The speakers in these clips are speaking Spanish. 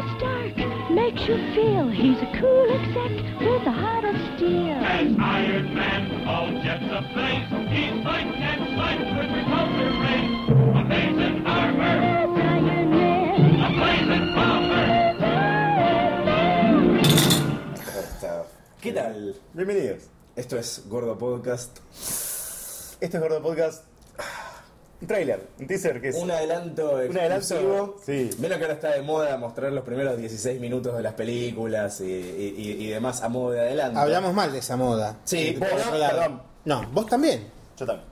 it's dark, makes you feel he's a cool exec with a heart of steel. As Iron Man, all jets aflames, he's fighting and fighting with repulsor rays. Amazing armor, That's Iron Man. a blazing bomber. ¿Qué tal? Bienvenidos. Esto es Gordo Podcast. Este es Gordo Podcast. Un trailer, un teaser que es Un adelanto exclusivo. Sí. Menos que ahora está de moda mostrar los primeros 16 minutos de las películas y demás a modo de adelanto. Hablamos mal de esa moda. Sí, Por vos, otro lado. perdón. No, vos también. Yo también.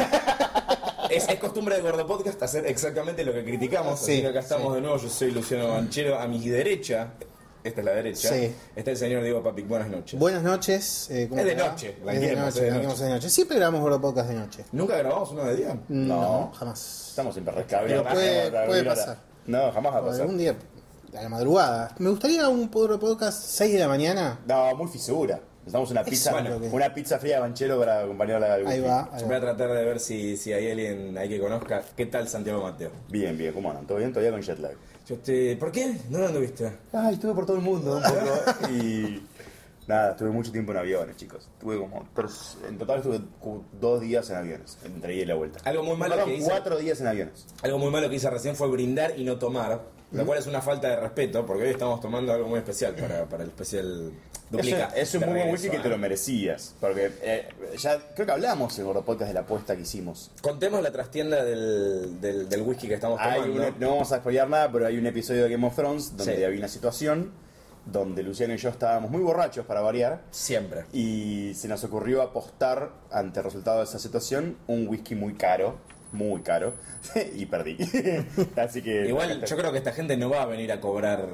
Es costumbre de Gordo Podcast hacer exactamente lo que criticamos. Sí, así que acá estamos sí. de nuevo. Yo soy Luciano Banchero. A mi derecha, esta es la derecha, Sí. está el señor Diego Papic. Buenas noches. Buenas noches. ¿Cómo Es de te va? noche, Es de blanqueemos, noche, es de blanqueemos de noche. Siempre grabamos Gordo Podcast de noche. ¿Nunca grabamos uno de día? No, jamás. Estamos imperrescables. Pero puede pasar. No, jamás va a pasar. Algún día, a la madrugada. Me gustaría un Gordo Podcast 6 de la mañana. No, muy fisura. Necesitamos una pizza, bueno. una pizza fría de banchero para acompañarla al Ahí whisky. va. Yo voy a tratar de ver si hay alguien ahí que conozca. ¿Qué tal Santiago Mateo? Bien, bien, ¿cómo andan? ¿Todo bien? Todavía con jet lag. ¿Por qué? ¿Dónde anduviste? Ay, estuve por todo el mundo un poco y... Nada, estuve mucho tiempo en aviones, chicos. Tuve como... En total estuve 2 días en aviones, entre ida y la vuelta. Algo muy malo Fueron que hice. 4 días en aviones. Algo muy malo que hice recién fue brindar y no tomar, lo cual es una falta de respeto, porque hoy estamos tomando algo muy especial para el especial duplica. Es un de muy buen regreso, whisky que te lo ¿eh? merecías. Porque ya creo que hablamos en Gordo Podcast de la apuesta que hicimos. Contemos la trastienda del whisky que estamos Hay tomando. no vamos a spoilear nada, pero hay un episodio de Game of Thrones donde Sí. había una situación donde Luciano y yo estábamos muy borrachos para variar Siempre. y se nos ocurrió apostar ante el resultado de esa situación un whisky muy caro y perdí. Así que Igual yo creo que esta gente no va a venir a cobrar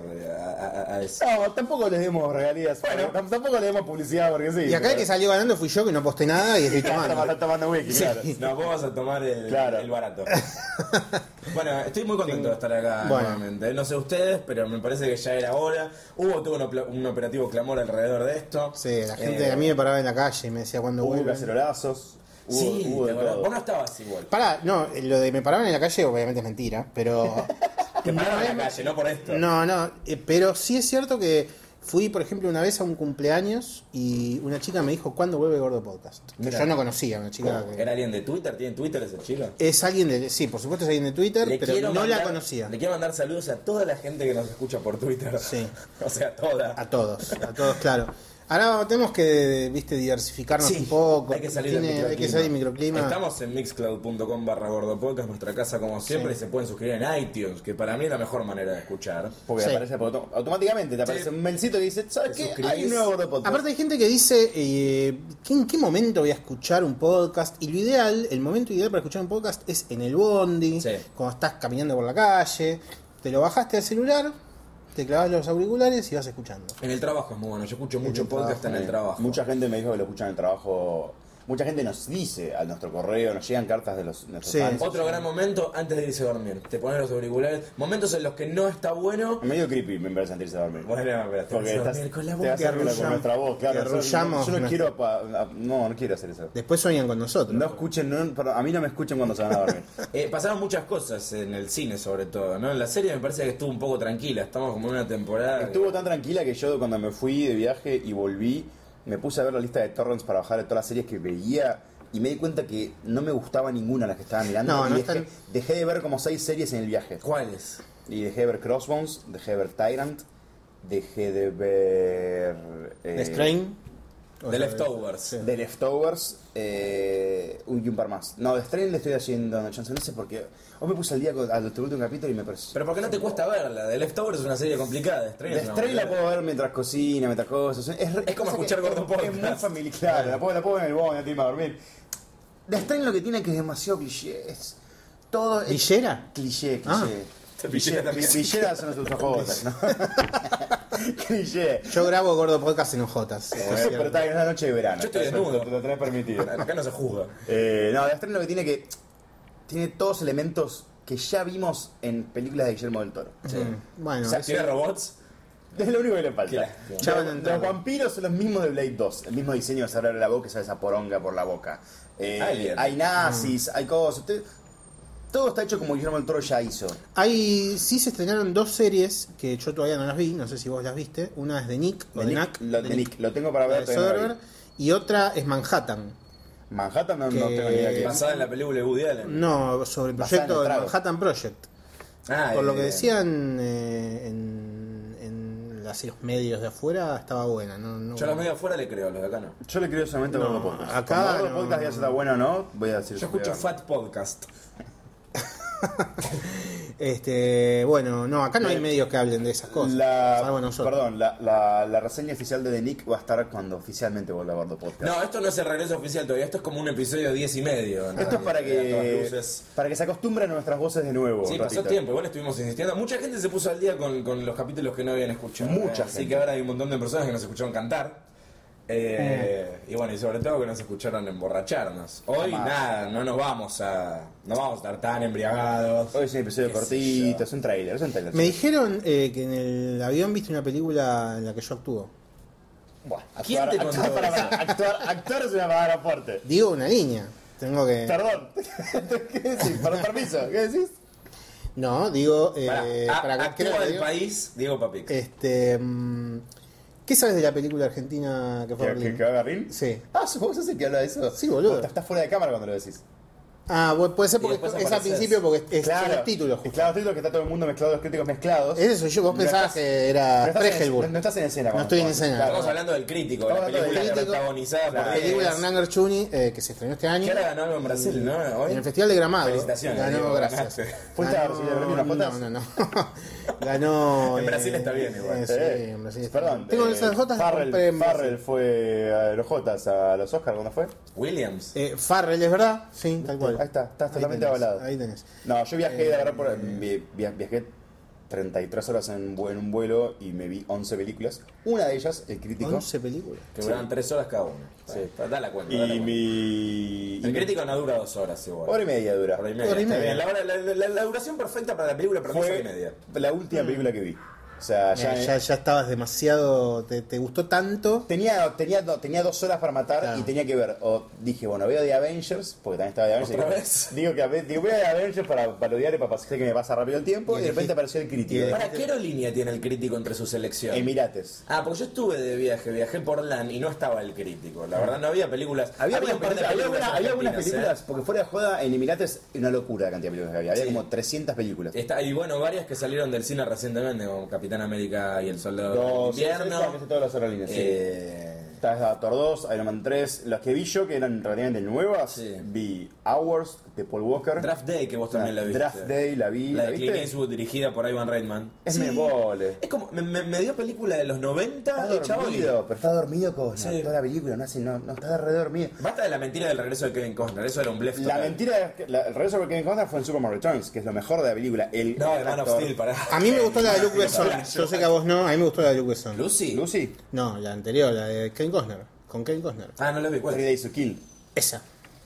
a eso. no, tampoco les demos regalías, tampoco les demos publicidad porque sí. Y acá el que salió ganando fui yo, que no aposté nada y estoy Está tomando. tomando whisky, claro. No, vos vas a tomar Claro. el barato. Bueno, estoy muy contento de estar acá Bueno. nuevamente. No sé ustedes, pero me parece que ya era hora. Tuvo un operativo clamor alrededor de esto. Sí, la gente a mí me paraba en la calle y me decía cuándo Hubo vuelve. cacerolazos, Sí, hubo te de acordás. todo. Vos no estabas igual. Pará, no, lo de me paraban en la calle obviamente es mentira, pero... Te pararon en la calle, no por esto. No, pero sí es cierto que fui, por ejemplo, una vez a un cumpleaños y una chica me dijo, ¿cuándo vuelve Gordo Podcast? Mira. Yo no conocía a una chica que... ¿Era alguien de Twitter? ¿Tiene Twitter esa chica? Es alguien de... Sí, por supuesto es alguien de Twitter, pero no la conocía. Le quiero mandar saludos a toda la gente que nos escucha por Twitter. Sí. O sea, toda. A todos, claro. Ahora tenemos que, viste, diversificarnos Sí, un poco. hay que salir del Hay que salir del microclima. Estamos en mixcloud.com/gordopodcast, nuestra casa como siempre, y se pueden suscribir en iTunes, que para mí es la mejor manera de escuchar. Porque Sí. aparece automáticamente, te aparece Sí. un mailcito que dice, ¿sabes Te qué? suscribís. Hay un nuevo Gordo Podcast. Aparte hay gente que dice, ¿en qué momento voy a escuchar un podcast? Y lo ideal, el momento ideal para escuchar un podcast es en el bondi, Sí. cuando estás caminando por la calle, te lo bajaste al celular, te clavas los auriculares y vas escuchando. En el trabajo es muy bueno, yo escucho mucho podcast en el trabajo. Mucha gente me dijo que lo escuchan en el trabajo. Mucha gente nos dice a nuestro correo, nos llegan cartas de nuestros Sí. fans. Otro gran momento antes de irse a dormir. Te pones los auriculares. Momentos en los que no está bueno. Medio creepy me parece antes de dormir. Bueno, espera, te Porque vas a estás, dormir con la te voz vas que a dormir con arrullamos. nuestra voz, claro. Que arrullamos Yo no nuestra- quiero no quiero hacer eso. Después sueñan con nosotros. No escuchen, a mí no me escuchen cuando se van a dormir. Pasaron muchas cosas en el cine sobre todo, ¿no? En la serie me parece que estuvo un poco tranquila. Estamos como en una temporada. Estuvo tan tranquila que yo cuando me fui de viaje y volví, me puse a ver la lista de torrents para bajar de todas las series que veía y me di cuenta que no me gustaba ninguna de las que estaba mirando. No, y no dejé de ver como 6 series en el viaje. ¿Cuáles? Y dejé de ver Crossbones, dejé de ver Tyrant, dejé de ver... The Strain. The Leftovers. Sí. The Leftovers, y un par más. No, The Strain le estoy haciendo una chance, no sé por qué. Hoy me puse al día al último capítulo y me pareció... Pero ¿por qué no te cuesta verla? The Leftovers es una serie complicada. The Strain The es una Strain la boludez. puedo ver mientras cocina, mientras cosas. Es como escuchar Gordo Podcast. Es muy familiar, claro, la puedo ver en el bono, antes de irme a dormir. The Strain lo que tiene que es demasiado cliché. Es todo... ¿Villera? Cliché. Ah. Villera también. Villera son nuestros ojotas, ¿no? Cliché. Yo grabo Gordo Podcast en ojotas. Pero está en una noche de verano. Yo estoy Entonces, desnudo. Te lo tenés permitido. Acá no se juzga. No, The Strain lo que tiene todos elementos que ya vimos en películas de Guillermo del Toro. Bueno, O sea, eso- ¿Tiene robots? Es lo único que le falta. Claro. Ya van a Los entrar. vampiros son los mismos de Blade 2. El mismo diseño de cerrar la boca y sale esa poronga por la boca. Alien. Hay nazis, hay cosas. Todo está hecho como Guillermo del Toro ya hizo. Sí se estrenaron 2 series que yo todavía no las vi, no sé si vos las viste. Una es de Nick, o de Knack, De Nick, lo tengo para la ver. de todavía no la Soderbergh, y otra es Manhattan. Manhattan no Que- tengo ni idea qué es. Basada en la película de Woody Allen. No, sobre el Basada en proyecto el de trago. Manhattan Project. Ah, Por lo que bien. decían en los medios de afuera, estaba buena. No, Yo a los medios afuera le creo, a los de acá no. Yo le creo solamente a No, Gordo Podcast. acá Cuando Gordo no. Podcast ya está bueno o no, voy a decir. Yo escucho voy a- Fat Podcast. Bueno, no, acá no hay medios que hablen de esas cosas. Salvo nosotros. Perdón, la reseña oficial de The Nick va a estar cuando oficialmente vuelva a Gordo Podcast. No, esto no es el regreso oficial todavía, esto es como un episodio 10 y medio. ¿no? Esto es para A todas que luces. se acostumbren a nuestras voces de nuevo. Sí, un pasó ratito. tiempo, igual estuvimos insistiendo. Mucha gente se puso al día con los capítulos que no habían escuchado. Mucha Así gente. que ahora hay un montón de personas que nos escucharon cantar. Y bueno, y sobre todo que nos escucharon emborracharnos. Hoy Jamás. nada, no vamos a estar tan embriagados. Hoy es un episodio Qué sé cortito, yo. es un trailer, Me dijeron que en el avión viste una película en la que yo actúo. Buah, ¿Quién te contó eso? actuar es una palabra fuerte. Digo una línea. Tengo que. Perdón. ¿Qué decís? Permiso, ¿qué decís? No, digo. Para creo actúa que del digo- país, Diego Papic. ¿Qué sabes de la película argentina que fue a Berlín? ¿Que va a Berlín? Sí. Ah, ¿vos sos el que habla de eso? Sí, boludo. Vos estás fuera de cámara cuando lo decís. Ah, puede ser Y porque después es al apareces. principio porque es son los títulos. Es Justo. claro, los títulos que está todo el mundo mezclado, los críticos mezclados. Ese soy yo, vos No pensabas estás- que era no estás en- Fregelburg. no estás en escena. No cuando estoy en estás. escena. Claro. Estamos hablando del crítico, la Estamos hablando del película crítico, protagonizada por claro. Película de Diez. Hernán Garchuni, que se estrenó este año. Que ahora ganó algo en Brasil, ¿no? Hoy. En el Festival de Gramado. Felicitaciones, Ganó, Diego, gracias. ganaste. ¿Fuiste a recibir el premio en las Jotas? No. Ganó. En Brasil está bien igual. Sí, en Brasil está Perdón. bien. Tengo esas Jotas las compré en Farrell Brasil. fue a los Jotas, a los Oscars, ¿cuándo fue? Williams. Farrell, ¿es verdad? Sí, tal cual. Ahí estás Ahí totalmente tenés, avalado. Ahí tenés. No, yo viajé, de verdad, viajé 33 horas en un vuelo y me vi 11 películas. Una de ellas, El Crítico. 11 películas. Que duraban 3 horas cada una. Sí, da la cuenta. da la Y cuenta. mi... El crítico no dura 2 horas igual. Hora y media dura. Hora y media. Hora y Está media. bien. La duración perfecta para la película para mí es hora y Fue media. la última película que vi. O sea, Ya estabas demasiado. Te gustó tanto. Tenía 2 horas para matar Claro. y tenía que ver. O dije, bueno, veo The Avengers, porque también estaba The Avengers. ¿Otra Digo, vez? digo, voy a The Avengers para parodiar y para pasar que me pasa rápido el tiempo. Y de repente apareció El Crítico. ¿Para qué aerolínea tiene el crítico entre sus selecciones? Emirates. Ah, porque yo estuve de viajé por LAN y no estaba el crítico. La verdad no había películas. Había un par de películas algunas argentinas, películas, porque fuera de joda, en Emirates una locura la cantidad de películas que había. Había Sí. como 300 películas. Y bueno, varias que salieron del cine recientemente, como Capitán América y el Soldado del Dos, Invierno. casi todas las aerolíneas, sí. Está Thor 2, Iron Man 3. Las que vi yo, que eran relativamente nuevas, Sí. vi Hours, de Paul Walker. Draft Day, que vos también la viste. Draft Day, la vi. La de viste? Clint Eastwood, dirigida por Ivan Reitman. Es me vole. Es como, me dio película de los 90 Está hecha hoy. dormido, pero está dormido con Sí. toda la película, no está re dormido. Basta de la mentira del regreso de Kevin Costner, eso era un blef La total. mentira es que el regreso de Kevin Costner fue en Superman Returns, que es lo mejor de la película. No, el de Man of actor- Steel, pará. A mí me gustó la de Luke Besson. Yo sé que a vos no, a mí me gustó la de Luke Besson. ¿Lucy? Lucy, No, la anterior, la de Kevin Costner. Con Kevin Costner. Ah, no la vi, ¿cuál? 3 Days to Kill. Esa.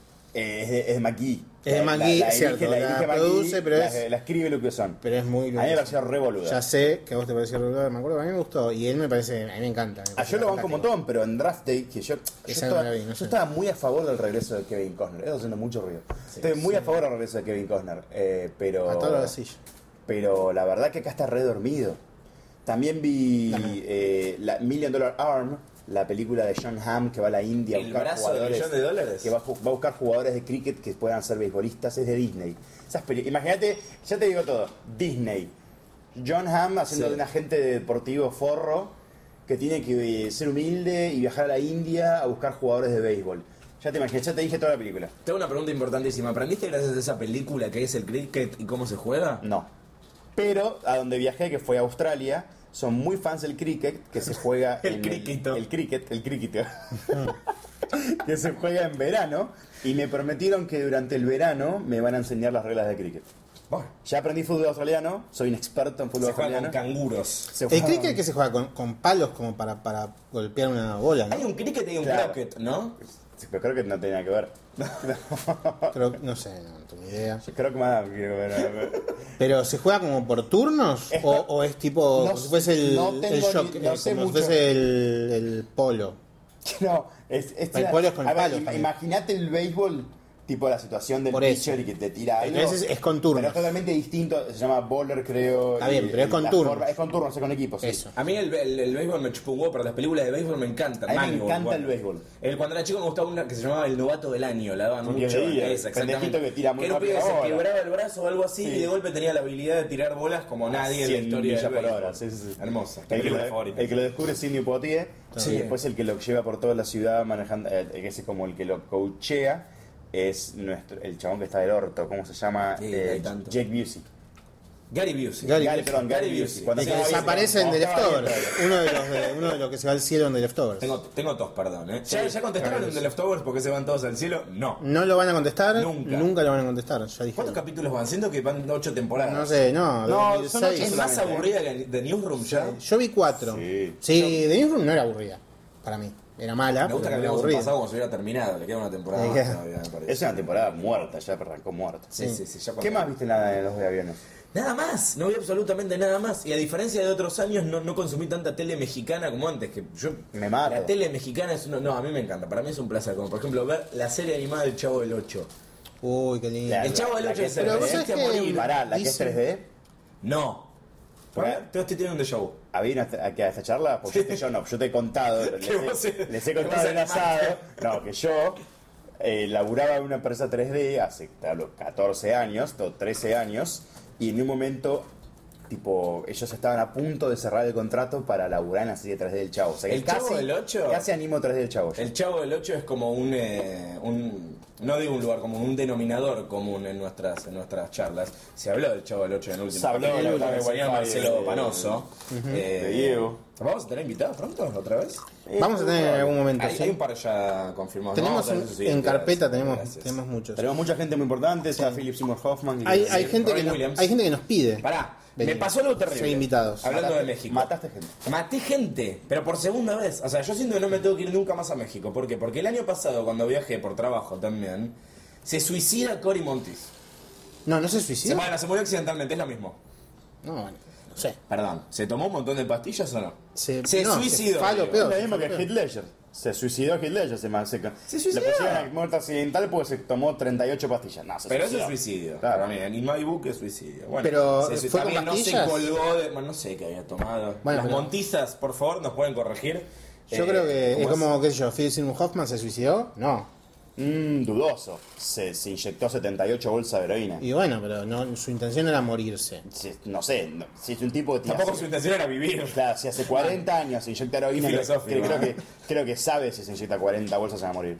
Es de McGee. Es de McGee, la cierto, dirige la McGee, produce, pero la, es- la escribe Luke Besson. Pero es muy. A mí me pareció re boluda. Ya sé que a vos te pareció regular, me acuerdo, a mí me gustó. Y él me parece, a mí me encanta. me Ah, parece yo lo banco un fantástico. montón, pero en Draft Day, que yo Esa estaba, no la vi, no yo sé. estaba muy a favor del regreso de Kevin Costner. Estoy haciendo mucho ruido. Estoy muy a favor del regreso de Kevin Costner. Pero. A todo lo decís. Pero la verdad que acá está re dormido. También vi la $1 Million Arm, la película de John Hamm que va a la India a ¿El buscar brazo del jugadores. millón de dólares? Que va a buscar jugadores de cricket que puedan ser beisbolistas. Es de Disney. Imagínate, ya te digo todo. Disney. John Hamm haciendo Sí. de un agente deportivo forro que tiene que ser humilde y viajar a la India a buscar jugadores de béisbol. Ya te imaginas, ya te dije toda la película. Tengo una pregunta importantísima. ¿Aprendiste gracias a esa película que es el cricket y cómo se juega? No. Pero a donde viajé, que fue a Australia, son muy fans del cricket, que se juega El en criquito. el cricket, que se juega en verano, y me prometieron que durante el verano me van a enseñar las reglas de cricket. Bueno, Ya aprendí fútbol australiano, soy un experto en fútbol se juega con australiano. canguros. Se El juega- cricket que se juega con palos como para golpear una bola, ¿no? Hay un cricket y un Claro. croquet, ¿no? Sí, pero creo que no tenía que ver. Creo, no sé, no tengo ni idea. Yo creo que más quiero ver. Pero ¿se juega como por turnos? Es- ¿O es tipo, no- como si fuese el, no el tengo shock, ni- no sé como si mucho. fuese el polo? No, El polo es con a ver, palos también. imagínate el béisbol, tipo la situación del Por pitcher eso. y que te tira algo. Entonces es con turnos. Pero es totalmente distinto, se llama bowler, creo. Está bien, pero es con la turnos. forma- es con turnos, es con equipos. Sí. Eso. A mí el béisbol me chupa un huevo, pero las películas de béisbol me encantan. A mí me Moneyball, encanta bueno. el béisbol. Cuando era chico me gustaba una que se llamaba El Novato del Año, la daban Porque mucho. veía, Esa, exactamente. pendejito que tira muy era un pibe que rápido se la bola. quebraba el brazo o algo así Sí. y de golpe tenía la habilidad de tirar bolas como nadie en la 100 historia millas del por béisbol. hora. Sí, sí, sí. Hermosa. El Película que, favorita. el que lo descubre es Sidney Poitier, Sí. y después el que lo lleva por toda la ciudad manejando, que es como el que lo coachea, es el chabón que está del orto, ¿cómo se llama? Sí, hay tanto. Jake Busey. Gary Busey. Gary Gary Busey. Cuando El que estaba bien, desaparece en The cuando estaba Leftovers. bien, Uno de los que se va al cielo en The Leftovers. Tengo dos, perdón. ¿Ya contestaron en The Leftovers porque se van todos al cielo? No. No lo van a contestar. Nunca. Lo van a contestar. Ya ¿Cuántos dijeron. capítulos van? Siento que van 8 temporadas. No sé, no. No, 2006. son 8 ¿Es más solamente, aburrida que The Newsroom ya? Yo vi 4. Sí. Sí, The Newsroom no era aburrida. Para mí. Era mala. Me gusta que pero no era habíamos aburrida. pasado como si hubiera terminado. Le queda una temporada Le más queda. todavía, me parece. Es una temporada muerta, ya arrancó muerta. Sí, ya ¿Qué más viste en los de aviones? Nada más, no vi absolutamente nada más. Y a diferencia de otros años, no consumí tanta tele mexicana como antes. Que yo Me mato. La tele mexicana es una. No, a mí me encanta. Para mí es un placer. Como por ejemplo ver la serie animada del Chavo del 8. Uy, qué lindo. El Chavo del La 8 que es pero vos sabés a que- morir. Pará, la que es Dicen- 3D. No. Te estoy teniendo un déjà vu. ¿Había esta charla? Porque yo no, yo te he contado, les he contado en asado, no, que yo laburaba en una empresa 3D hace te hablo, 14 años, 13 años, y en un momento, tipo, ellos estaban a punto de cerrar el contrato para laburar en la serie 3D del Chavo. O sea, que ¿El Chavo del 8? Casi animo 3D del Chavo. yo. El Chavo del 8 es como un no digo un lugar común, un denominador común en nuestras charlas. Se habló del Chavo del 8 en el último Se habló, capítulo, la que verdad, venía de Marcelo Wi-Fi, Panoso. de Diego. ¿Vamos a tener invitados pronto otra vez? Vamos a tener en algún momento. Hay ¿sí? un par ya confirmados. Tenemos Vamos a ver un- eso siguiente. en carpeta Gracias. tenemos muchos. Tenemos mucha gente muy importante, está Philip Seymour Hoffman. y- Hay Sí, gente Robin Williams. hay gente que nos pide. Pará, venir. me pasó algo terrible. Ser invitados. Hablando Mataste- de México. Mataste gente. Maté gente, pero por segunda vez. O sea, yo siento que no me tengo que ir nunca más a México. ¿Por qué? Porque el año pasado, cuando viajé por trabajo también, se suicida Cory Monteith. No, no se suicidó. Se murió accidentalmente, es lo mismo. No, bueno, no sé. Perdón, ¿se tomó un montón de pastillas o no? Se suicidó. fue lo digo. peor. Es lo mismo que Heath Ledger. Se suicidó Heath Ledger. Se suicidó. Le pusieron a muerte accidental porque se tomó 38 pastillas. No, se Pero eso suicidó. es suicidio. Claro. Para mí, en my book es suicidio. Bueno, Pero, se- ¿fue con también no se pastillas? colgó de. Bueno, no sé qué había tomado. Bueno, Las pero- montizas, por favor, nos pueden corregir. Yo creo que es ¿cómo como, qué sé yo, Philip Seymour Hoffman se suicidó. No. Dudoso. Se inyectó 78 bolsas de heroína. Y bueno, pero no, su intención era morirse. No sé, si es un tipo que tiene Tampoco su intención era vivir. Claro, si hace 40 años se inyecta heroína, Y filosófico, creo que sabe si se inyecta 40 bolsas se va a morir.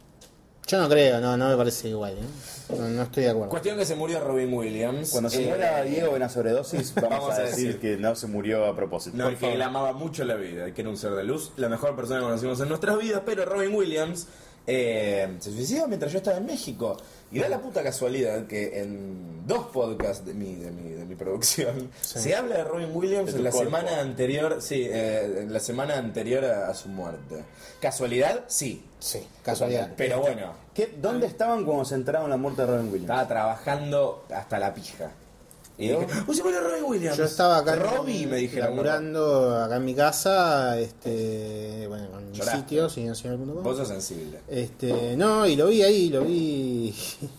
Yo no creo, no me parece igual. No estoy de acuerdo. Cuestión que se murió Robin Williams. Cuando se muera Diego de una sobredosis, vamos a decir que no se murió a propósito. No, Por y que favor. él amaba mucho la vida, y que era un ser de luz, la mejor persona que conocimos en nuestras vidas, pero Robin Williams se suicidó mientras yo estaba en México. Y da la puta casualidad que en 2 podcasts de mi producción se habla de Robin Williams De tu en la cuerpo. semana anterior, en la semana anterior a su muerte. ¿Casualidad? Sí. Sí, casualidad. Pero bueno, ¿Dónde estaban cuando se enteraron la muerte de Robin Williams? estaba trabajando hasta la pija. Y dije, ¡oh, se murió Robin Williams! Yo estaba acá Robbie, me dijeron. laburando acá en mi casa, bueno, con mi Lloraste. sitio, sinacional.com. Vos sos sensible. No, y lo vi ahí, lo vi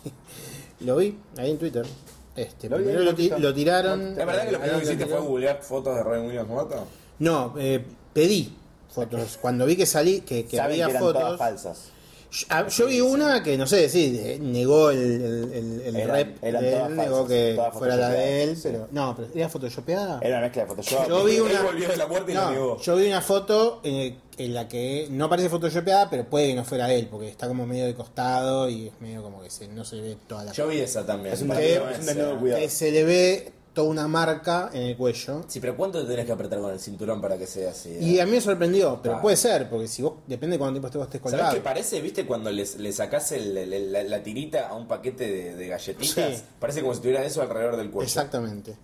ahí en Twitter. Lo vi Primero ahí, lo tiraron. ¿La verdad que lo primero que hiciste fue Google? googlear fotos de Robin Williams muerto? No, pedí fotos. Cuando vi que salí, que Saben había que eran fotos. todas falsas. Yo vi una que no sé, sí, negó el rep eran de todas él, negó falsas, que todas fuera la de él, photoshopeadas, pero no, pero era photoshopeada. Era una mezcla de Photoshop. Yo vi Él una, volvió de la muerte y lo negó. yo vi una foto en la que no parece photoshopeada, pero puede que no fuera él, porque está como medio de costado y es medio como que no se ve toda la Yo vi esa también. Es un Para desnudo, mí no es un desnudo esa. cuidado. que se le ve toda una marca en el cuello. Sí, pero ¿cuánto te tenés que apretar con el cinturón para que sea así? Y a mí me sorprendió, pero Ah. puede ser, porque si vos, depende de cuánto tiempo estés ¿Sabés colgado. qué parece? ¿Viste cuando le sacás la tirita a un paquete de galletitas? Sí. Parece como si tuviera eso alrededor del cuello. Exactamente.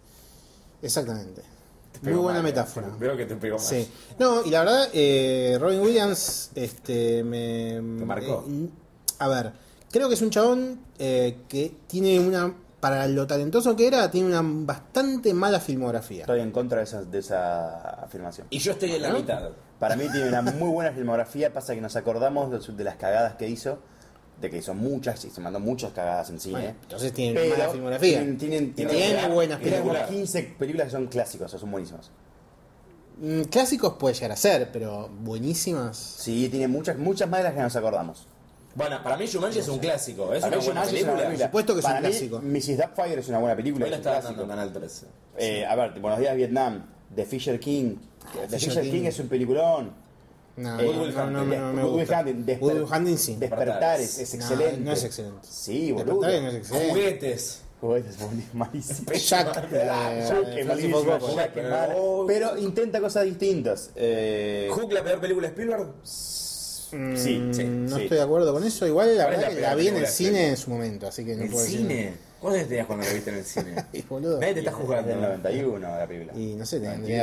Te Muy pegó buena mal, metáfora. Veo que te pegó mal. Sí. No, y la verdad, Robin Williams, me marcó? A ver, creo que es un chabón que tiene para lo talentoso que era, tiene una bastante mala filmografía. Estoy en contra de esa afirmación. Y yo estoy en la mitad. Para mí tiene una muy buena filmografía, pasa que nos acordamos de las cagadas que hizo de que son muchas y se mandó muchas cagadas en cine. Bueno, entonces tienen Pero mala filmografía. Tienen buenas como películas. 15 películas que son clásicos, o sea, son buenísimas. Clásicos puede llegar a ser, pero buenísimas. Sí, tiene muchas más de las que nos acordamos. Bueno, para mí Jumanji es un clásico. Es Para una mí, buena Jumanji es una película. película. Por supuesto que es un Para mí, clásico. Mrs. Doubtfire es una buena película. Hoy la es un está clásico. dando en Canal 13. A ver, Buenos Días Vietnam, The Fisher King. The Fisher King es un peliculón. No, Good Will no me Good Will gusta. Hunting, Good Will Hunting sí. Despertar es No, excelente. no es excelente. Sí, boludo. Despertar no es excelente. Juguetes. Juguetes, malísimo. Jack, Jack de es Francis malísimo, Ford Coppola. Jack es malo, pero intenta cosas distintas. Hook, la peor película de Spielberg. Sí, No sí. estoy de acuerdo con eso. Igual la ¿Cuál es verdad la que peor la vi en película el de cine Spielberg? en su momento, así que no ¿En puedo decir cine? ¿Cuántos tenías cuando la viste en el cine? nada. Y, boludo. Nadie te está Es jugando. del 91 la película. Y no sé, Tenía tenía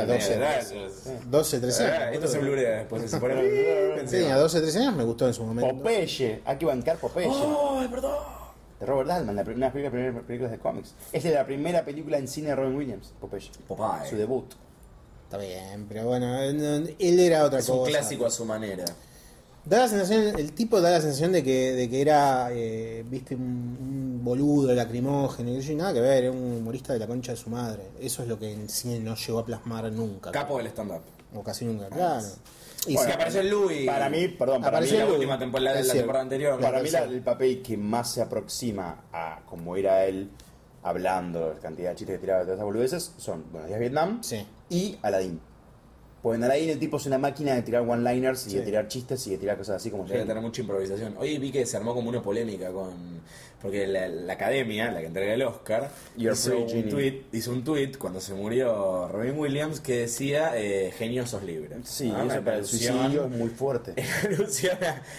12, 13 años. Esto se boludo. blurea después. Se pone Tenía 12, 13 años, me gustó en su momento. Popeye, hay que bancar Popeye. ¡Oh, perdón! De Robert Altman, una de las primeras películas de cómics. Esta es la primera película en cine de Robin Williams, Popeye. Popeye. Su debut. Está bien, pero bueno, él era otra Es cosa. un clásico a su manera. Da la sensación, el tipo da la sensación de que era, viste, un boludo lacrimógeno, y nada que ver, era un humorista de la concha de su madre. Eso es lo que en cine no llegó a plasmar nunca. Capo del stand-up. O casi nunca, claro. Y Bueno, sí, que apareció en Louis. Para mí, perdón, para mí, Apareció la Louis. última temporada, Es la cierto. temporada anterior. para mí sí. el papel que más se aproxima a como era él hablando, la cantidad de chistes que tiraba de todas esas boludeces, son Buenos Días Vietnam Sí. y Aladdin. Pues en Aladdin el tipo es una máquina de tirar one-liners y Sí. de tirar chistes y de tirar cosas así como Debe genio. tener mucha improvisación. Hoy vi que se armó como una polémica con... Porque la academia, la que entrega el Oscar, You're free, Genie. hizo un tweet cuando se murió Robin Williams que decía genio sos libre. Sí, ¿No? eso En para el alusión- suicidio es muy fuerte. en alusión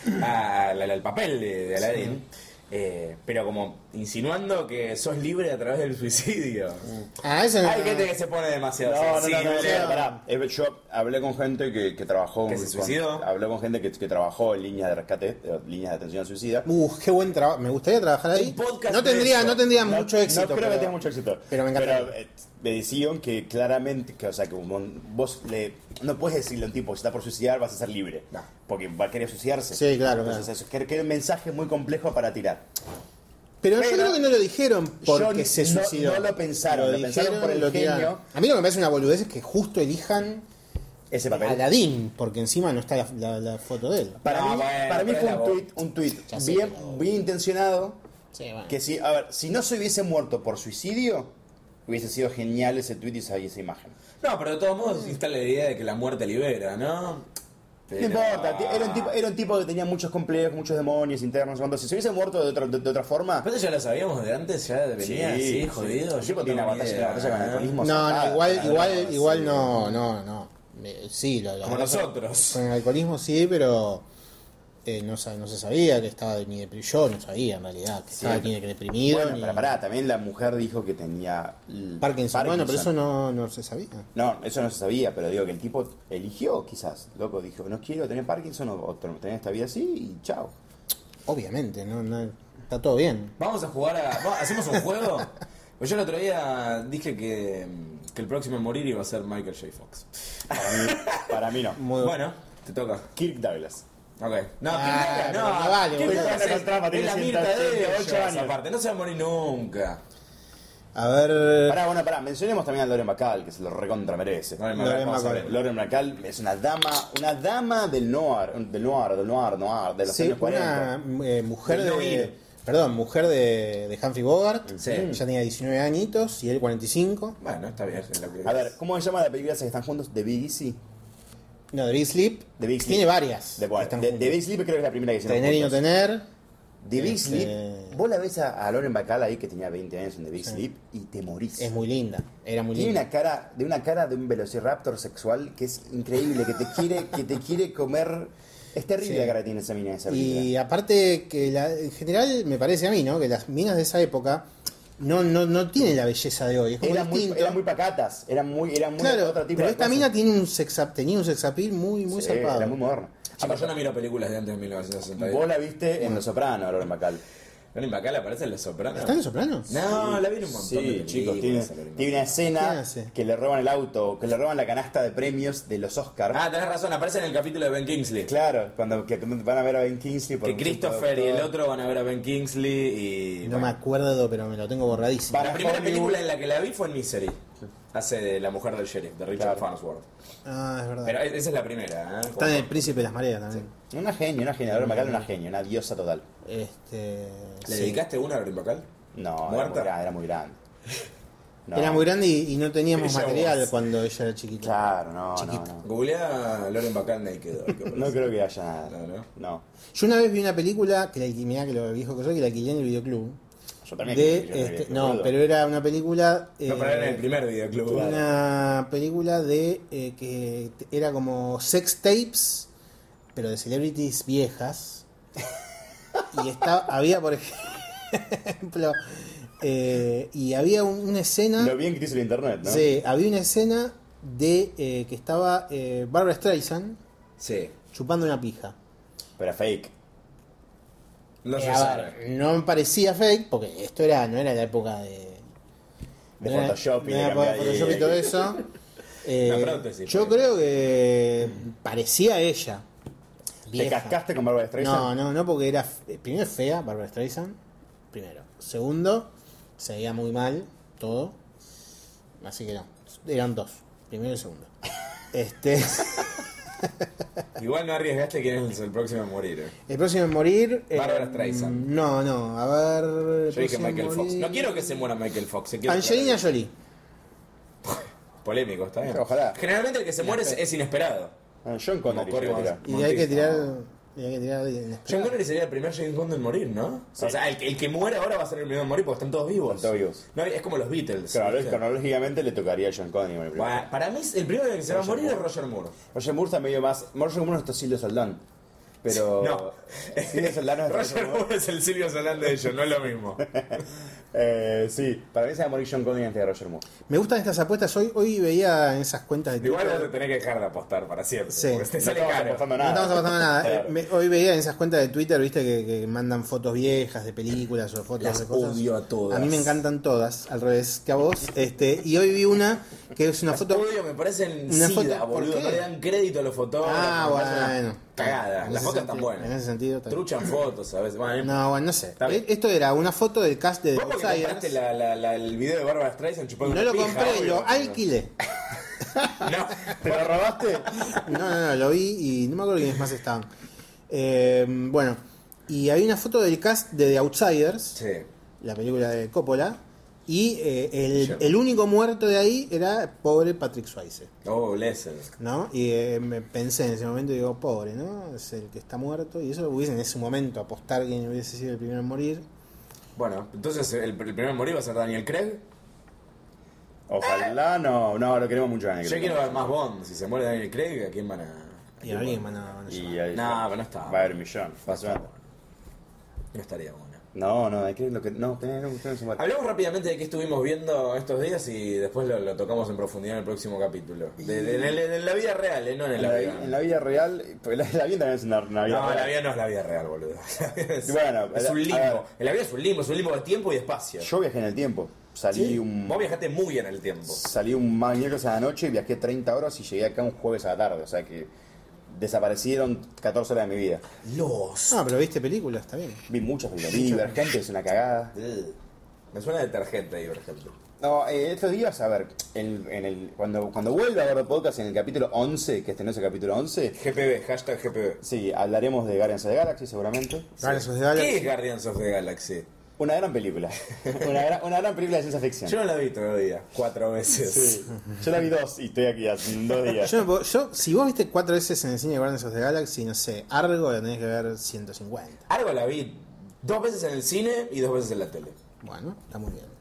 al papel de Aladdin. Pero como insinuando que sos libre a través del suicidio. Ah, eso no. Hay gente que se pone demasiado No, sensible. pará. Yo hablé con gente que trabajó... ¿Que se suicidó? Hablé con gente que trabajó en líneas de rescate, líneas de atención al suicida. Qué buen trabajo. Me gustaría trabajar ahí. Un podcast No de tendría, eso. no tendría mucho éxito. No creo pero- que tenga mucho éxito. pero me encanta. me decían que claramente, que, o sea, que vos no puedes decirle a un tipo, si está por suicidar, vas a ser libre. No. Porque va a querer suicidarse. Sí, claro, Entonces, claro. eso, que es un mensaje muy complejo para tirar. Pero yo Pero creo que no lo dijeron porque yo se no- suicidó. no lo pensaron, lo pensaron por el lo tiraron. genio. A mí lo que me parece una boludez es que justo elijan Ese papel. Aladdin, porque encima no está la foto de él. Para No, mí, bueno, para mí pero fue la un tweet Ya sé, bien, pero- bien intencionado. Sí, bueno. Que si, a ver, si no se hubiese muerto por suicidio, hubiese sido genial ese tweet y esa imagen. No, pero de todos modos instala la idea de que la muerte libera, ¿no? No importa, era un tipo que tenía muchos complejos, muchos demonios internos. Cuando si se hubiese muerto de otra forma. Pero ya lo sabíamos de antes, ya venía así, jodido. El tipo tiene una batalla con el alcoholismo. No, zarpada. igual no. Sí, Como nosotros. Con el alcoholismo sí, pero no se sabía que estaba ni deprimido. Yo no sabía en realidad que estaba ni deprimido. Bueno, ni pero pará, también la mujer dijo que tenía Parkinson. Bueno, pero eso no se sabía. No, eso no se sabía, pero digo que el tipo eligió quizás. Loco, dijo, no quiero tener Parkinson o tener esta vida así y chao. Obviamente, no está todo bien. Vamos a jugar ¿hacemos un juego? Pues yo el otro día dije que el próximo en morir iba a ser Michael J. Fox. Para mí no. Muy- Bueno, te toca. Kirk Douglas. Ok. No, pero no vale, ¿qué boludo. pasa? Con trama, Es tiene la Mirta de 188 8 años. aparte, no se va a morir nunca. A ver. Pará, mencionemos también a Lauren Bacall, que se lo recontra merece. Lauren Bacall. Lauren Bacall es una dama del noir, de los Sí, años 40. una mujer Del no de. ir. Perdón, mujer de Humphrey Bogart. Sí. Ya tenía 19 añitos y él 45. Bueno, está bien. es lo que A ver, es. ¿cómo se llama la película esa que están juntos? The Big Easy. No, The Big Sleep. The Big Sleep. Tiene varias. que están The juntas. Big Sleep creo que es la primera que hicieron Tener y no juntos. tener. The Big Este- Sleep, vos la ves a Lauren Bacall ahí que tenía 20 años en The Big Sleep y te morís. Es muy linda. Era muy Tiene linda. una cara de un velociraptor sexual que es increíble, que te quiere comer. Es terrible Sí. la cara que tiene esa mina en esa película. Y aparte que en general me parece a mí, ¿no? Que las minas de esa época no tienen la belleza de hoy. Es como Eran distinto. muy pacatas, eran muy Claro, otro tipo pero de esta cosas. mina tenía un sex appeal muy Sí, zarpado. era muy moderna. Chicos, yo no miro películas de antes de 1962. Vos la viste en Los Sopranos, Lauren Bacall. Loren Bacall aparece en Los Sopranos. ¿Están en Sopranos? No, la vi en un montón de Sí, chicos, tiene películas, Loren una ¿Qué escena hace? que le roban el auto, que le roban la canasta de premios de los Oscars. Ah, tenés razón, aparece en el capítulo de Ben Kingsley. Claro, cuando que van a ver a Ben Kingsley. Que Christopher y el otro van a ver a Ben Kingsley y... No me acuerdo, pero me lo tengo borradísimo. Va. La primera Hollywood. película en la que la vi fue en Misery. Hace de la mujer del sheriff, de Richard Claro. Farnsworth. Ah, es verdad. Pero esa es la primera, ¿eh? Está en El Príncipe de las Mareas también. Una genia, Loren Bacall, una genia, una diosa total. ¿Le Sí. dedicaste una a Loren Bacall? No, ¿Muerta? era muy grande. No. Era muy grande y no teníamos Ella material vos. cuando ella era chiquita. Claro, no. Googlea a Loren Bacall Naked. a ver qué No aparece. creo que haya nada. No. Yo una vez vi una película que mirá que lo viejo que soy, que la alquilé en el videoclub. Yo también. No, pero era una película. No, pero era en el primer videoclub. Una película de que era como sex tapes, pero de celebrities viejas. Y había, por ejemplo, y había una escena. Lo bien que hizo el internet, ¿no? Sí, había una escena de que estaba Barbra Streisand Sí. chupando una pija. Pero fake. No se A sabe. ver, no me parecía fake, porque esto no era la época de Photoshop y no de era cambiar Photoshop y todo eso. Una prótesis, Yo pues. creo que parecía ella. ¿Te Vieja. cascaste con Barbra Streisand? No, porque era primero es fea Barbra Streisand, primero. Segundo, se veía muy mal todo. Así que no, eran dos, primero y segundo. Igual no arriesgaste quién es el próximo a morir. El próximo en morir. Barbra Streisand. No, a ver. el Yo dije próximo en Michael Fox. morir- No quiero que se muera Michael Fox. quiero Angelina que- Jolie. Polémico, está bien. Ojalá. Generalmente el que se muere es inesperado. John Connery. Como yo Corey diría. Y hay que tirar. Monteith, Y hay que tirar. John Connery sería el primer James Bond en morir, ¿no? Sí. O sea, el que muere ahora va a ser el primero en morir porque están todos vivos. Están todos vivos. No, es como los Beatles. ¿viste? Cronológicamente le tocaría a John Connery. el primero. Bueno, para mí el primero que se va a Roger morir es Moore. Roger Moore. Roger Moore está medio más. Roger Moore está Silvio Soldán. Pero. No. Silvio Soldán es Roger Moore es el Silvio Solán de ellos, no es lo mismo. Sí, para mí se va a morir John Connery antes de Roger Moore. Me gustan estas apuestas. Hoy veía en esas cuentas de Igual Twitter. vos te tenés que dejar de apostar para siempre. Sí. Porque te No sale estamos caro. apostando No nada. estamos apostando nada. Claro. Hoy veía en esas cuentas de Twitter, viste, que mandan fotos viejas de películas o fotos Las de cosas. odio a todas. A mí me encantan todas, al revés que a vos. Y hoy vi una que es una Las foto. odio, me parecen Una sida, foto, ¿por boludo. qué? No le dan crédito a los fotógrafos. Ah, me parece una bueno. Cagada. En Las ese fotos están sentido- buenas. En ese sentido. está bien. Truchan fotos, ¿sabes? Bueno, No, bueno, no sé. Está bien. Esto era una foto del cast de The vos porque compraste Outsiders. el video de Barbara Streisand chupando No una lo pija, compré, obvio. lo alquilé. No. ¿Te lo robaste? No, lo vi y no me acuerdo quiénes más estaban. Bueno, y hay una foto del cast de The Outsiders, Sí. la película de Coppola, y Sure. el único muerto de ahí era pobre Patrick Swayze, Oh, Lesser. ¿no? Y me pensé en ese momento, digo, pobre, ¿no? Es el que está muerto, y eso hubiese en ese momento apostar quién hubiese sido el primero en morir. Bueno, entonces el primero en morir va a ser Daniel Craig. Ojalá no lo queremos mucho a Yo quiero ver más Bond. Si se muere Daniel Craig, ¿a quién van a...? Y a alguien van a Y llevar. ahí No, pero no está. Va a haber un millón. fácilmente. No estaría bueno. No, hay que lo que. No, tenés que se muere. Hablamos rápidamente de qué estuvimos viendo estos días y después lo tocamos en profundidad en el próximo capítulo. En la vida real, no en el avión. En la vida real, porque la vida también es una vida No, el real. avión no es la vida real, boludo. Es, Bueno, es un a ver. limbo. El avión es un limbo de tiempo y espacio. Yo viajé en el tiempo. Salí Vos viajaste muy en el tiempo. Salí un miércoles a la noche, viajé 30 horas y llegué acá un jueves a la tarde. O sea que desaparecieron 14 horas de mi vida. Los. No, pero viste películas, está bien. Vi muchas películas. Vi Divergente, es una cagada. Me suena detergente ahí, por ejemplo. No, estos días, a ver, cuando vuelva a ver el podcast en el capítulo 11, que este no es el capítulo 11, GPB, hashtag GPB. sí, hablaremos de Guardians of the Galaxy seguramente. Guardians of the ¿Qué Galaxy. es Guardians of the Galaxy? Una gran película. una gran película de ciencia ficción. Yo no la vi todavía, 4 veces. Sí. Yo la vi 2 y estoy aquí hace 2 días. Yo, si vos viste 4 veces en el cine de Guardians of the Galaxy, no sé, Argo la tenés que ver 150. Algo la vi 2 veces en el cine y 2 veces en la tele. Bueno, está muy bien.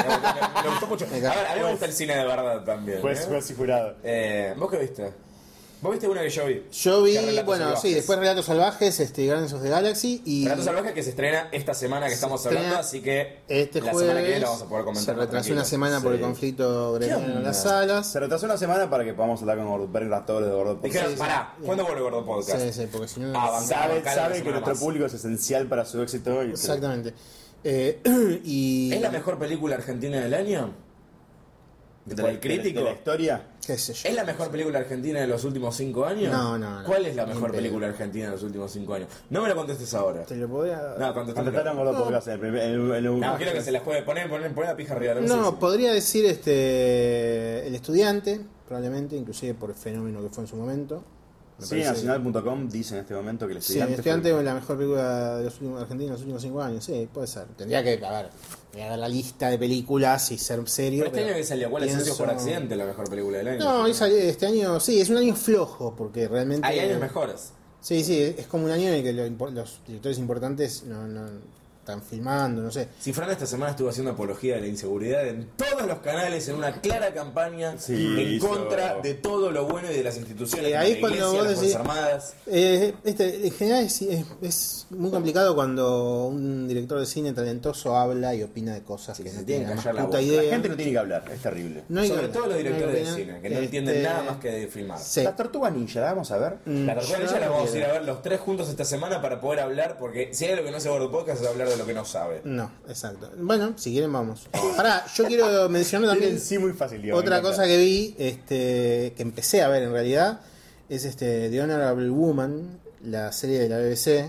Me gustó mucho. A ver, a mí me gusta el cine de verdad también. Pues ¿eh? fue así jurado. ¿Vos qué viste? Vos viste una que yo vi. Yo vi, Que es Relatos bueno, Salvajes. sí, después Relatos Salvajes, Guardians of the Galaxy y Relatos Salvajes que se estrena esta semana que estamos estrena hablando, así que este la jueves semana que viene la vamos a poder comentar. se más retrasó tranquilo. una semana por el Sí. conflicto gremial en onda? las salas. Se retrasó una semana para que podamos hablar con Gordo, actores de Gordo Dijeron, Podcast. pará, ¿cuándo vuelve Gordo Podcast? Sí, sí, porque si no... Ah, Sabe Bancala una que semana nuestro más. público es esencial para su éxito. Y Exactamente. Y... ¿Es la mejor película argentina del año? de ¿Por el crítico? de la historia. ¿Qué sé yo? ¿Es la mejor película argentina de los últimos 5 años? No, no, no. ¿Cuál es la Ni mejor en pedo. película argentina de los últimos 5 años? No me lo contestes ahora. Te lo podría... No, contestame. Contestaron Gordo Podcast en el No, quiero que se las juegue. Poné la pija arriba. No, sé podría decir El Estudiante, probablemente, inclusive por el fenómeno que fue en su momento. Me Sí, parece- nacional.com dice en este momento que el Sí, estudiante. El Estudiante es la mejor película de los últimos argentinos de los últimos 5 años. Sí, puede ser. Tendría que, a ver, voy a dar la lista de películas y ser serio. Pero este año que salió, ¿cuál es pienso- Socios por Accidente? La mejor película del año. No, este año, sí, es un año flojo, porque realmente... Hay años mejores. Sí, sí, es como un año en el que los directores importantes no están filmando, no sé. Cifrán esta semana estuvo haciendo apología de la inseguridad en todos los canales, en una clara campaña Sí, en hizo- contra de todo lo bueno y de las instituciones, como Ahí la es cuando iglesia, vos las decís- Fuerzas Armadas. En general es muy complicado cuando un director de cine talentoso habla y opina de cosas que se no tiene tienen que la más callar la puta boca. idea. La gente no tiene que hablar, es terrible. No hay que Sobre hablar, todo los no hay que directores de opinar. cine, que no entienden nada más que de filmar. Sí. La Tortuga Ninja, ¿la vamos a ver? La Tortuga Ninja yo la vamos a no ir a ver los 3 juntos esta semana para poder hablar, porque si hay algo que no hace Gordo Podcast es hablar de lo que no sabe. No, exacto. Bueno, si quieren vamos. Pará, yo quiero mencionar también Sí, muy fácil. Diego, otra me encanta. cosa que vi, que empecé a ver en realidad, es The Honorable Woman, la serie de la BBC,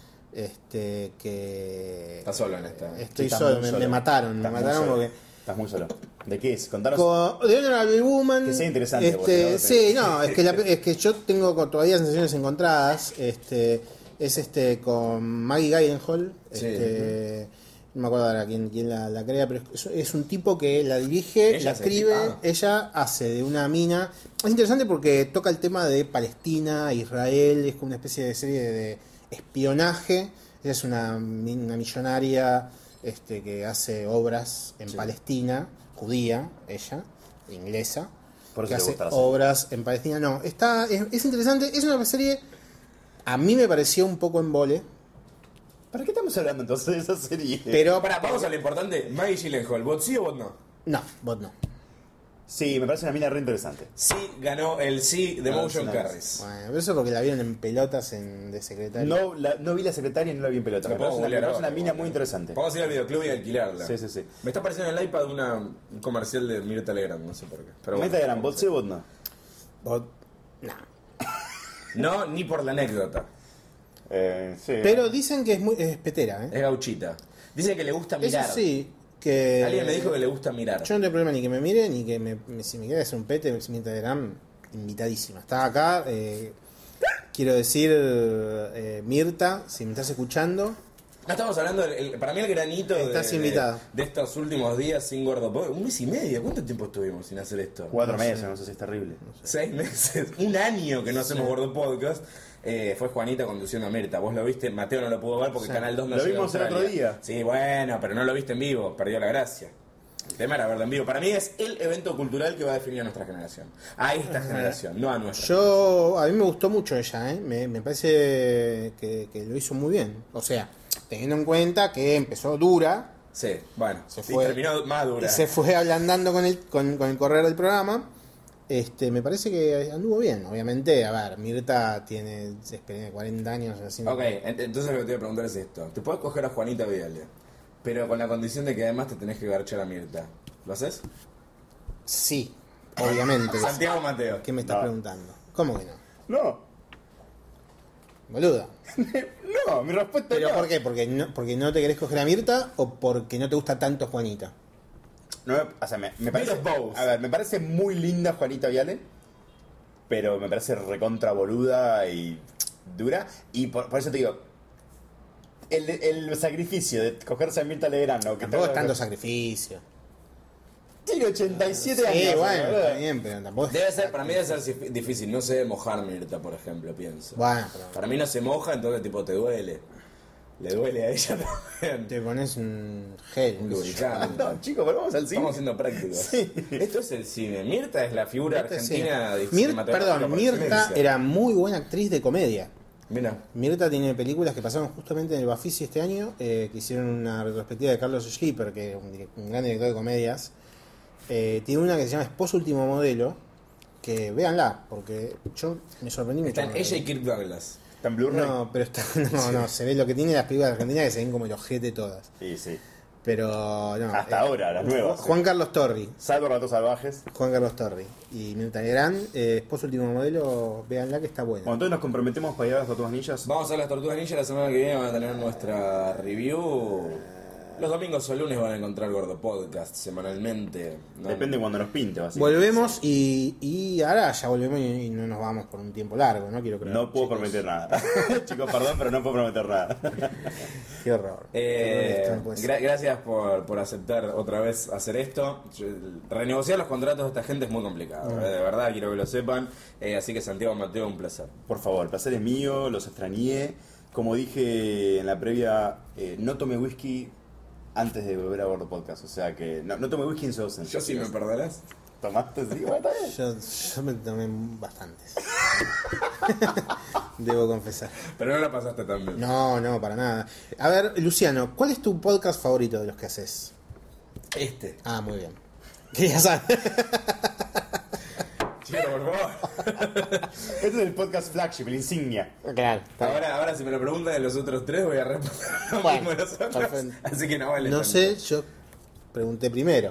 que Está solo en esta. estoy Estás solo, muy me mataron Estás muy porque solo. Estás muy solo. ¿De qué es? Contanos. The Honorable Woman, Que sea interesante, porque no sí, te- no, es que yo tengo todavía sensaciones encontradas, es con Maggie Gyllenhaal, Sí. no me acuerdo ahora quién la crea, pero es un tipo que la dirige, Ella la hace escribe, tipo, ella hace de una mina. Es interesante porque toca el tema de Palestina, Israel, es como una especie de serie de espionaje. Ella es una millonaria que hace obras en Palestina, judía, ella, inglesa, Por eso que te hace gusta la serie. obras en Palestina. No, es interesante, es una serie, a mí me pareció un poco embole, ¿Para qué estamos hablando entonces de esa serie? pero Pará, vamos a lo importante. Maggie Gyllenhaal, ¿vot sí o vot no? no, vos no. Sí, me parece una mina re interesante. Sí, ganó el sí de No, Motion no. Carries. Bueno, pero eso porque la vieron en pelotas de secretario. No vi la secretaria y no la vi en pelota. La Me parece podemos una, me googlear parece una ahora, mina bueno. muy interesante. Vamos a ir al videoclub y alquilarla. Sí, sí, sí. Me está apareciendo en el iPad un comercial de Mirta Legrand, no sé por qué. Pero bueno. Meta Gran, ¿bot sí o bot no? Vos- no. No, ni por la anécdota. Sí. Pero dicen que es petera, ¿eh? Es gauchita. Dice que le gusta mirar. Eso sí, que... Alguien me dijo que le gusta mirar. Yo no tengo problema ni que me mire, ni que si me quiere hacer un pete, Mirta Legrand, invitadísima. Está acá, quiero decir, Mirta, si me estás escuchando, No estamos hablando, para mí el granito Estás invitada. de estos últimos días sin Gordo Podcast. 1 mes y medio. ¿Cuánto tiempo estuvimos sin hacer esto? 4 meses, no sé si es terrible. 6 meses. 1 año que no hacemos Gordo Podcast. Fue Juanita conduciendo a Mirta. Vos lo viste, Mateo no lo pudo ver porque Sí. Canal 2 no Lo llega a vimos el otro Australia. día. Sí, bueno, pero no lo viste en vivo. Perdió la gracia. El tema era verlo en vivo. Para mí es el evento cultural que va a definir a nuestra generación. A esta generación, no a nuestra. a mí me gustó mucho ella, me parece que lo hizo muy bien. O sea, teniendo en cuenta que empezó dura, Sí, bueno. Se y fue. terminó más dura. y se fue ablandando con el correr del programa. Me parece que anduvo bien. Obviamente, a ver, Mirta tiene experiencia de 40 años haciendo. Ok, entonces lo que te voy a preguntar es esto. Te puedes coger a Juanita Viale, pero con la condición de que además te tenés que garchar a Mirta. ¿Lo haces? Sí, obviamente. Santiago Mateo. ¿Qué me estás No. preguntando? ¿Cómo que no? No, Boluda. no, mi respuesta ¿Pero no. por qué? ¿Porque no te querés coger a Mirta o porque no te gusta tanto Juanita? No, o sea, me parece. Bit of both. A ver, me parece muy linda Juanita Viale, pero me parece recontra boluda y dura. Y por eso te digo, el sacrificio de cogerse a Mirta Legrand, ¿no? Que Tampoco es está- tanto sacrificio. Tiene 87 Sí, años. bueno, boludo. está bien, pero tampoco es... Debe ser, para mí debe ser difícil. No se debe mojar Mirta, por ejemplo, pienso. Bueno, pero... Para mí no se moja, entonces tipo te duele. Le duele a ella también. Te pones un gel. Un lubricante. No, chicos, pero vamos al cine. Estamos haciendo prácticos. Esto es el cine. Mirta es la figura argentina de Perdón, Mirta era muy buena actriz de comedia. Mira. Mirta tiene películas que pasaron justamente en el Bafisi este año, que hicieron una retrospectiva de Carlos Schipper, que es un gran director de comedias. Tiene una que se llama Esposo Último Modelo, que véanla, porque yo me sorprendí mucho. Están ella y Kirk Douglas. ¿Está en Blu-ray? No, pero está, no, se ve lo que tiene las películas argentinas que se ven como el ojete todas. Sí, sí. Pero no. Hasta ahora, las nuevas. Juan Carlos Torri. Salvo Ratos Salvajes. Juan Carlos Torri y Mirta Legrand, Esposo Último Modelo, véanla que está buena. Bueno, entonces nos comprometemos para ir a las Tortugas Ninjas. Vamos a ver las Tortugas Ninja la semana que viene. Van a tener nuestra review. Los domingos o lunes van a encontrar Gordo Podcast semanalmente, ¿no? Depende cuando nos pinte, básicamente. Volvemos y ahora ya volvemos y no nos vamos por un tiempo largo, ¿no? Quiero creer. No puedo chicos. prometer nada. Chicos, perdón, pero no puedo prometer nada. Qué horror. Esto no puede ser. Gracias por aceptar otra vez hacer esto. Renegociar los contratos de esta gente es muy complicado, de verdad, quiero que lo sepan. Así que Santiago Mateo, un placer. Por favor, el placer es mío, los extrañé. Como dije en la previa, no tomé whisky antes de volver a Gordo Podcast. O sea que no tomé whisky en su ausencia. Yo sí me perderás. ¿Tomaste? Sí, bueno, está bien. Yo me tomé bastantes. Debo confesar. Pero no la pasaste tan bien. No, para nada. A ver, Luciano, ¿cuál es tu podcast favorito de los que haces? Este. Ah, muy bien. Quería saber. Chico, por favor. Este es el podcast flagship, el insignia. Claro. Ahora si me lo preguntan de los otros tres, voy a responder lo Bueno, mismo de los otros. perfecto. Así que no vale. No tanto. sé, yo pregunté primero.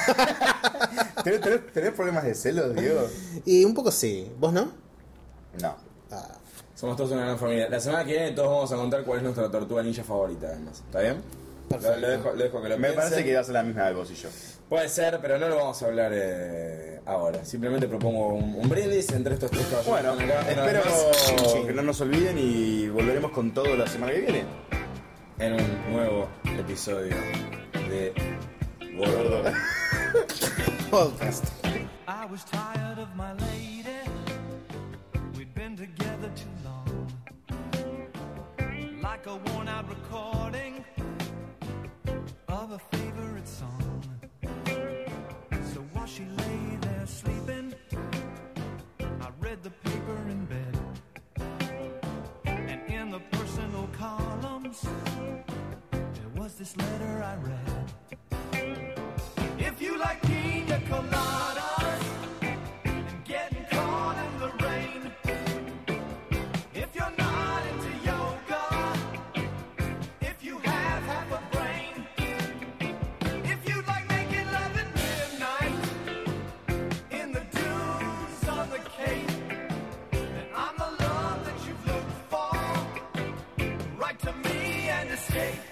¿Tenés problemas de celos, Diego? Y un poco sí. ¿Vos no? No. Ah, Somos todos una gran familia. La semana que viene todos vamos a contar cuál es nuestra tortuga ninja favorita, además. ¿Está bien? Perfecto. Lo dejo que lo Me piensen. parece que va a ser la misma de vos y yo. Puede ser, pero no lo vamos a hablar ahora. Simplemente propongo un brindis entre estos tres caballeros. Bueno, que están acá, una espero vez más, que no nos olviden y volveremos con todo la semana que viene. en un nuevo episodio de Gordo. podcast. I was tired of my lady. We'd been together too long. Like a worn out recording of a favorite song. So while she lay there sleeping, I read the paper in bed. And in the personal columns, there was this letter I read. If you like pina coladas and getting caught in the rain, if you're not into yoga, if you have half a brain, if you like making love at midnight in the dunes on the Cape, then I'm the love that you've looked for. Write to me and escape.